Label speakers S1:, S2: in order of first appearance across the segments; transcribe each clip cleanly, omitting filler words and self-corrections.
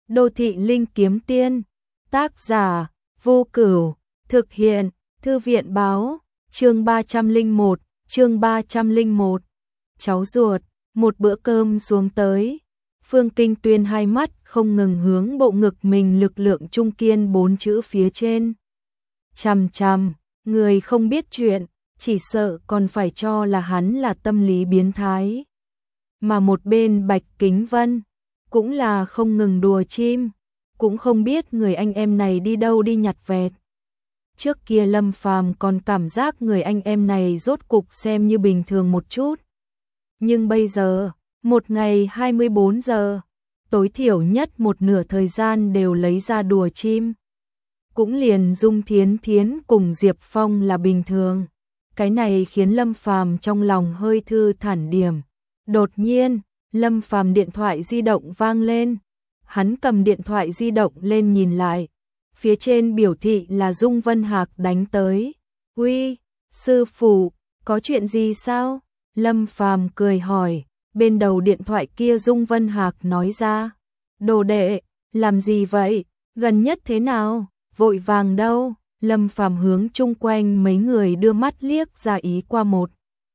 S1: Đô thị linh kiếm tiên, tác giả, Vô Cửu, thực hiện, Thư viện báo, chương 301, cháu ruột, một bữa cơm xuống tới. Phương Kinh Tuyên hai mắt không ngừng hướng bộ ngực mình lực lượng trung kiên 4 chữ phía trên. Chằm chằm, người không biết chuyện, chỉ sợ còn phải cho là hắn là tâm lý biến thái. Mà một bên Bạch Kính Vân, cũng là không ngừng đùa chim, cũng không biết người anh em này đi đâu đi nhặt vẹt. Trước kia Lâm Phàm còn cảm giác người anh em này rốt cục xem như bình thường một chút. Nhưng bây giờ, một ngày 24 giờ, tối thiểu nhất một nửa thời gian đều lấy ra đùa chim. Cũng liền Dung Thiến Thiến cùng Diệp Phong là bình thường. Cái này khiến Lâm Phàm trong lòng hơi thư thản điểm. Đột nhiên, Lâm Phàm điện thoại di động vang lên. Hắn cầm điện thoại di động lên nhìn lại. Phía trên biểu thị là Dung Vân Hạc đánh tới. "Uy, sư phụ, có chuyện gì sao?" Lâm Phàm cười hỏi. Bên đầu điện thoại kia Dung Vân Hạc nói ra. "Đồ đệ, làm gì vậy? Gần nhất thế nào? Vội vàng đâu?" Lâm Phàm hướng chung quanh mấy người đưa mắt liếc ra ý qua một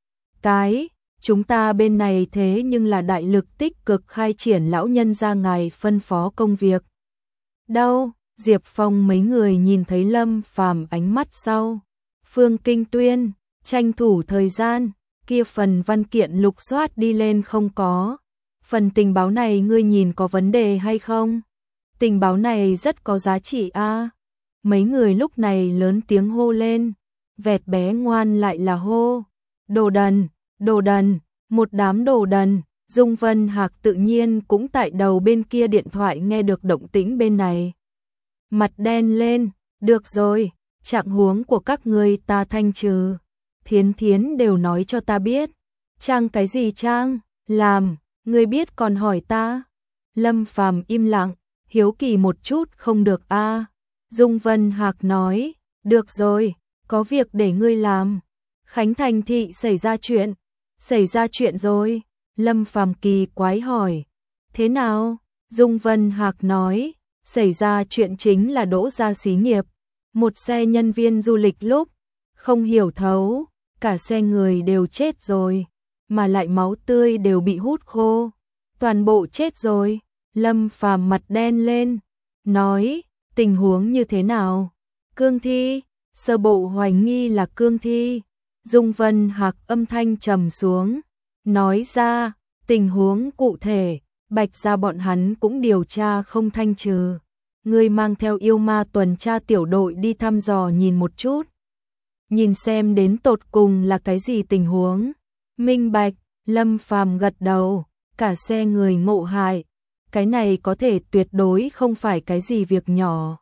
S1: cái. "Chúng ta bên này thế nhưng là đại lực tích cực khai triển lão nhân gia ngài phân phó công việc." "Đâu?" Diệp Phong mấy người nhìn thấy Lâm Phàm ánh mắt sau. Phương Kinh Tuyên, tranh thủ thời gian, kia phần văn kiện lục soát đi lên không có. "Phần tình báo này ngươi nhìn có vấn đề hay không? Tình báo này rất có giá trị a." Mấy người lúc này lớn tiếng hô lên. Vẹt bé ngoan lại là hô. "Đồ đần, đồ đần, một đám đồ đần." Dung Vân Hạc tự nhiên cũng tại đầu bên kia điện thoại nghe được động tĩnh bên này. Mặt đen lên. "Được rồi, trạng huống của các ngươi ta thanh trừ. Thiến Thiến đều nói cho ta biết." "Trang cái gì trang? Làm, ngươi biết còn hỏi ta?" Lâm Phàm im lặng, hiếu kỳ một chút không được a. Dung Vân Hạc nói, "Được rồi, có việc để ngươi làm." "Khánh Thành thị xảy ra chuyện." "Xảy ra chuyện rồi?" Lâm Phàm kỳ quái hỏi. "Thế nào?" Dung Vân Hạc nói, "Xảy ra chuyện chính là đỗ ra xí nghiệp. Một xe nhân viên du lịch lúc không hiểu thấu, cả xe người đều chết rồi, mà lại máu tươi đều bị hút khô. Toàn bộ chết rồi." Lâm Phàm mặt đen lên, nói, "Tình huống như thế nào?" "Cương thi, sơ bộ hoài nghi là cương thi." Dung Vân Hạc âm thanh trầm xuống, nói ra, "Tình huống cụ thể, Bạch gia bọn hắn cũng điều tra không thanh trừ. Ngươi mang theo yêu ma tuần tra tiểu đội đi thăm dò nhìn một chút. Nhìn xem đến tột cùng là cái gì tình huống." "Minh bạch." Lâm Phàm gật đầu, "Cả xe người ngộ hại. Cái này có thể tuyệt đối không phải cái gì việc nhỏ.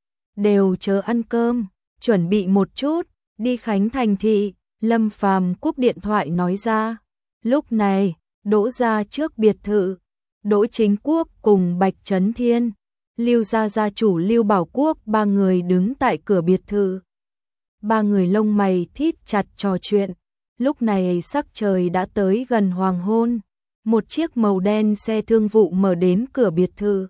S1: Đều chớ ăn cơm, chuẩn bị một chút, đi Khánh Thành thị." Lâm Phàm cúp điện thoại nói ra. Lúc này, Đỗ gia trước biệt thự, Đỗ Chính Quốc cùng Bạch Chấn Thiên, Lưu gia gia chủ Lưu Bảo Quốc ba người đứng tại cửa biệt thự. Ba người lông mày thít chặt trò chuyện. Lúc này sắc trời đã tới gần hoàng hôn. Một chiếc màu đen xe thương vụ mở đến cửa biệt thự.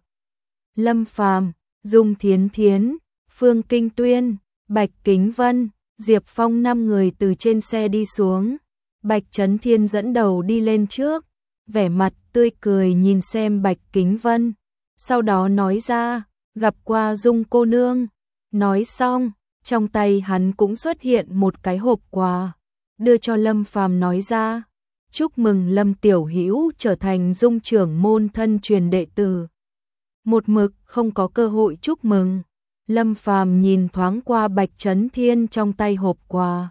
S1: Lâm Phàm, Dung Thiến Thiến, Phương Kinh Tuyên, Bạch Kính Vân, Diệp Phong 5 người từ trên xe đi xuống. Bạch Chấn Thiên dẫn đầu đi lên trước, vẻ mặt tươi cười nhìn xem Bạch Kính Vân. Sau đó nói ra, "Gặp qua Dung cô nương." Nói xong, trong tay hắn cũng xuất hiện một cái hộp quà, đưa cho Lâm Phàm nói ra, "Chúc mừng Lâm tiểu hữu trở thành Dung trưởng môn thân truyền đệ tử." Một mực không có cơ hội chúc mừng. Lâm Phàm nhìn thoáng qua Bạch Chấn Thiên trong tay hộp quà.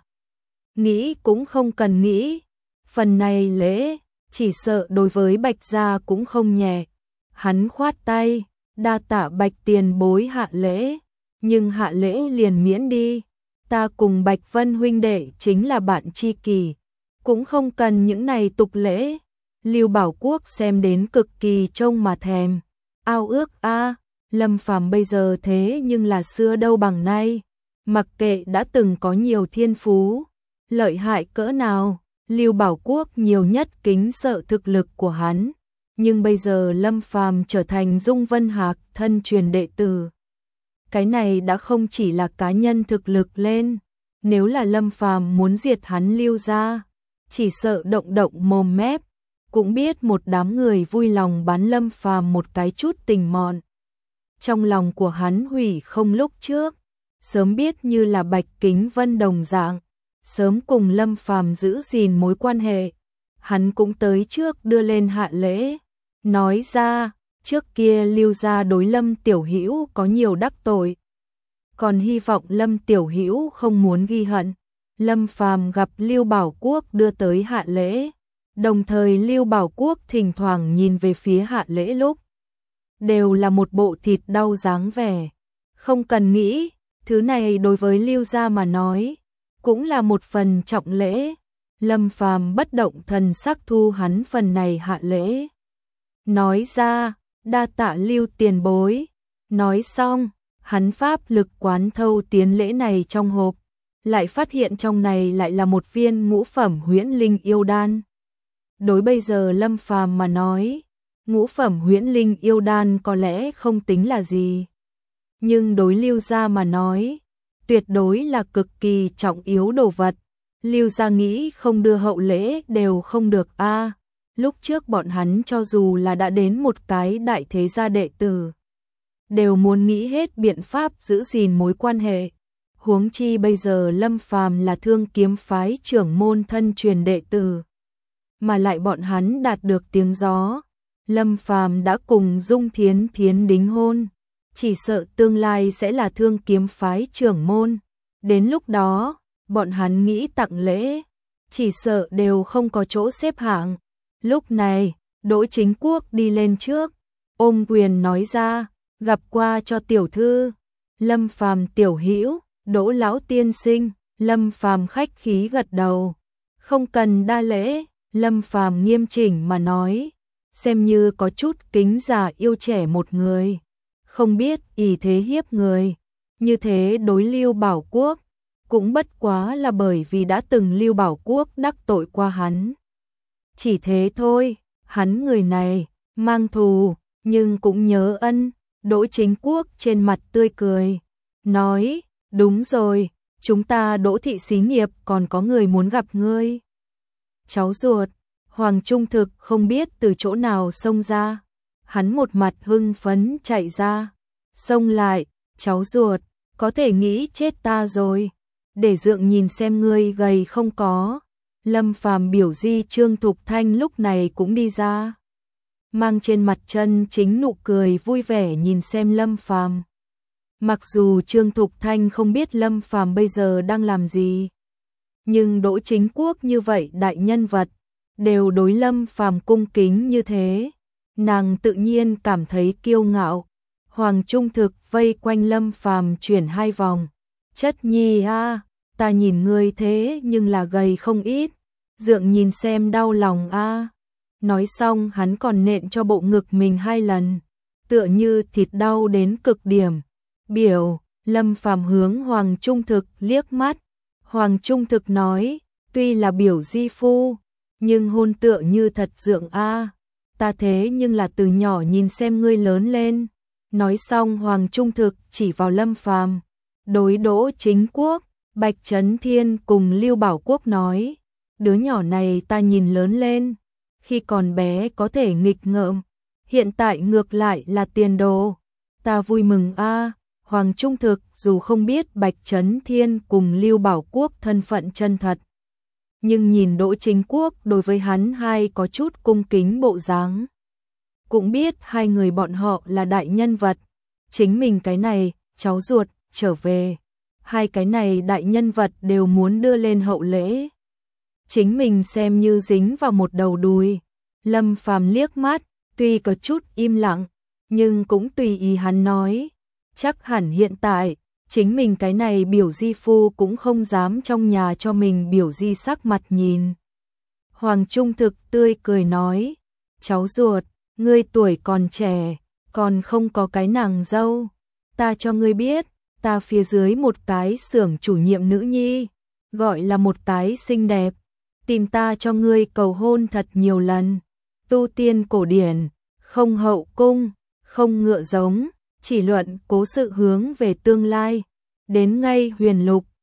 S1: Nghĩ cũng không cần nghĩ, phần này lễ, chỉ sợ đối với Bạch gia cũng không nhẹ. Hắn khoát tay, "Đa tạ Bạch tiền bối hạ lễ, nhưng hạ lễ liền miễn đi. Ta cùng Bạch Vân huynh đệ chính là bạn tri kỷ, cũng không cần những này tục lễ." Lưu Bảo Quốc xem đến cực kỳ trông mà thèm. Ao ước a, Lâm Phàm bây giờ thế nhưng là xưa đâu bằng nay. Mặc kệ đã từng có nhiều thiên phú, lợi hại cỡ nào, Lưu Bảo Quốc nhiều nhất kính sợ thực lực của hắn. Nhưng bây giờ Lâm Phàm trở thành Dung Vân Hạc thân truyền đệ tử. Cái này đã không chỉ là cá nhân thực lực lên, nếu là Lâm Phàm muốn diệt hắn Lưu gia, chỉ sợ động động mồm mép, cũng biết một đám người vui lòng bán Lâm Phàm một cái chút tình mọn. Trong lòng của hắn hủy không lúc trước, sớm biết như là Bạch Kính Vân đồng dạng, sớm cùng Lâm Phàm giữ gìn mối quan hệ, hắn cũng tới trước đưa lên hạ lễ, nói ra, trước kia Lưu gia đối Lâm Tiểu Hữu có nhiều đắc tội, còn hy vọng Lâm Tiểu Hữu không muốn ghi hận. Lâm Phàm gặp Lưu Bảo Quốc đưa tới hạ lễ, đồng thời Lưu Bảo Quốc thỉnh thoảng nhìn về phía hạ lễ lúc đều là một bộ thịt đau dáng vẻ. Không cần nghĩ, thứ này đối với Lưu gia mà nói, cũng là một phần trọng lễ. Lâm Phàm bất động thần sắc thu hắn phần này hạ lễ. Nói ra, đa tạ Lưu tiền bối. Nói xong, hắn pháp lực quán thâu tiến lễ này trong hộp, lại phát hiện trong này lại là một viên ngũ phẩm huyễn linh yêu đan. Đối bây giờ Lâm Phàm mà nói, ngũ phẩm huyễn linh yêu đan có lẽ không tính là gì, nhưng đối Lưu gia mà nói, tuyệt đối là cực kỳ trọng yếu đồ vật. Lưu gia nghĩ không đưa hậu lễ đều không được a. Lúc trước bọn hắn cho dù là đã đến một cái đại thế gia đệ tử, đều muốn nghĩ hết biện pháp giữ gìn mối quan hệ. Huống chi bây giờ Lâm Phàm là Thương Kiếm phái trưởng môn thân truyền đệ tử, mà lại bọn hắn đạt được tiếng gió, Lâm Phàm đã cùng Dung Thiến Thiến đính hôn, chỉ sợ tương lai sẽ là Thương Kiếm phái trưởng môn. Đến lúc đó, bọn hắn nghĩ tặng lễ, chỉ sợ đều không có chỗ xếp hạng. Lúc này, Đỗ Chính Quốc đi lên trước, ôm quyền nói ra, gặp qua cho tiểu thư. Lâm Phàm tiểu hữu, Đỗ lão tiên sinh. Lâm Phàm khách khí gật đầu, không cần đa lễ. Lâm Phàm nghiêm chỉnh mà nói, xem như có chút kính già yêu trẻ một người, không biết ỷ thế hiếp người. Như thế đối Lưu Bảo Quốc, cũng bất quá là bởi vì đã từng Lưu Bảo Quốc đắc tội qua hắn. Chỉ thế thôi, hắn người này, mang thù, nhưng cũng nhớ ân. Đỗ Chính Quốc trên mặt tươi cười, nói, đúng rồi, chúng ta Đỗ thị xí nghiệp còn có người muốn gặp ngươi. Cháu ruột, Hoàng Trung Thực không biết từ chỗ nào xông ra, hắn một mặt hưng phấn chạy ra, xông lại, cháu ruột, có thể nghĩ chết ta rồi, để dượng nhìn xem ngươi gầy không có. Lâm Phàm biểu di Trương Thục Thanh lúc này cũng đi ra, mang trên mặt chân chính nụ cười vui vẻ nhìn xem Lâm Phàm. Mặc dù Trương Thục Thanh không biết Lâm Phàm bây giờ đang làm gì, nhưng Đỗ Chính Quốc như vậy đại nhân vật, đều đối Lâm Phàm cung kính như thế, nàng tự nhiên cảm thấy kiêu ngạo. Hoàng Trung Thực vây quanh Lâm Phàm chuyển hai vòng, chất nhi a, ta nhìn ngươi thế nhưng là gầy không ít, dượng nhìn xem đau lòng a. Nói xong hắn còn nện cho bộ ngực mình 2 lần, tựa như thịt đau đến cực điểm. Biểu, Lâm Phàm hướng Hoàng Trung Thực liếc mắt. Hoàng Trung Thực nói, tuy là biểu di phu, nhưng hôn tựa như thật dượng a. Ta thế nhưng là từ nhỏ nhìn xem ngươi lớn lên. Nói xong Hoàng Trung Thực chỉ vào Lâm Phàm, đối Đỗ Chính Quốc, Bạch Chấn Thiên cùng Lưu Bảo Quốc nói, đứa nhỏ này ta nhìn lớn lên, khi còn bé có thể nghịch ngợm, hiện tại ngược lại là tiền đồ, ta vui mừng a. Hoàng Trung Thực dù không biết Bạch Chấn Thiên cùng Lưu Bảo Quốc thân phận chân thật, nhưng nhìn Đỗ Chính Quốc đối với hắn hai có chút cung kính bộ dáng, cũng biết hai người bọn họ là đại nhân vật. Chính mình cái này, cháu ruột, trở về, hai cái này đại nhân vật đều muốn đưa lên hậu lễ. Chính mình xem như dính vào một đầu đùi. Lâm Phàm liếc mắt, tuy có chút im lặng, nhưng cũng tùy ý hắn nói, chắc hẳn hiện tại, chính mình cái này biểu di phu cũng không dám trong nhà cho mình biểu di sắc mặt nhìn. Hoàng Trung Thực tươi cười nói, cháu ruột, ngươi tuổi còn trẻ, còn không có cái nàng dâu, ta cho ngươi biết, ta phía dưới một cái xưởng chủ nhiệm nữ nhi, gọi là một cái xinh đẹp, tìm ta cho ngươi cầu hôn thật nhiều lần, Tu tiên cổ điển, không hậu cung, không ngựa giống, chỉ luận cố sự hướng về tương lai. Đến ngay huyền lục,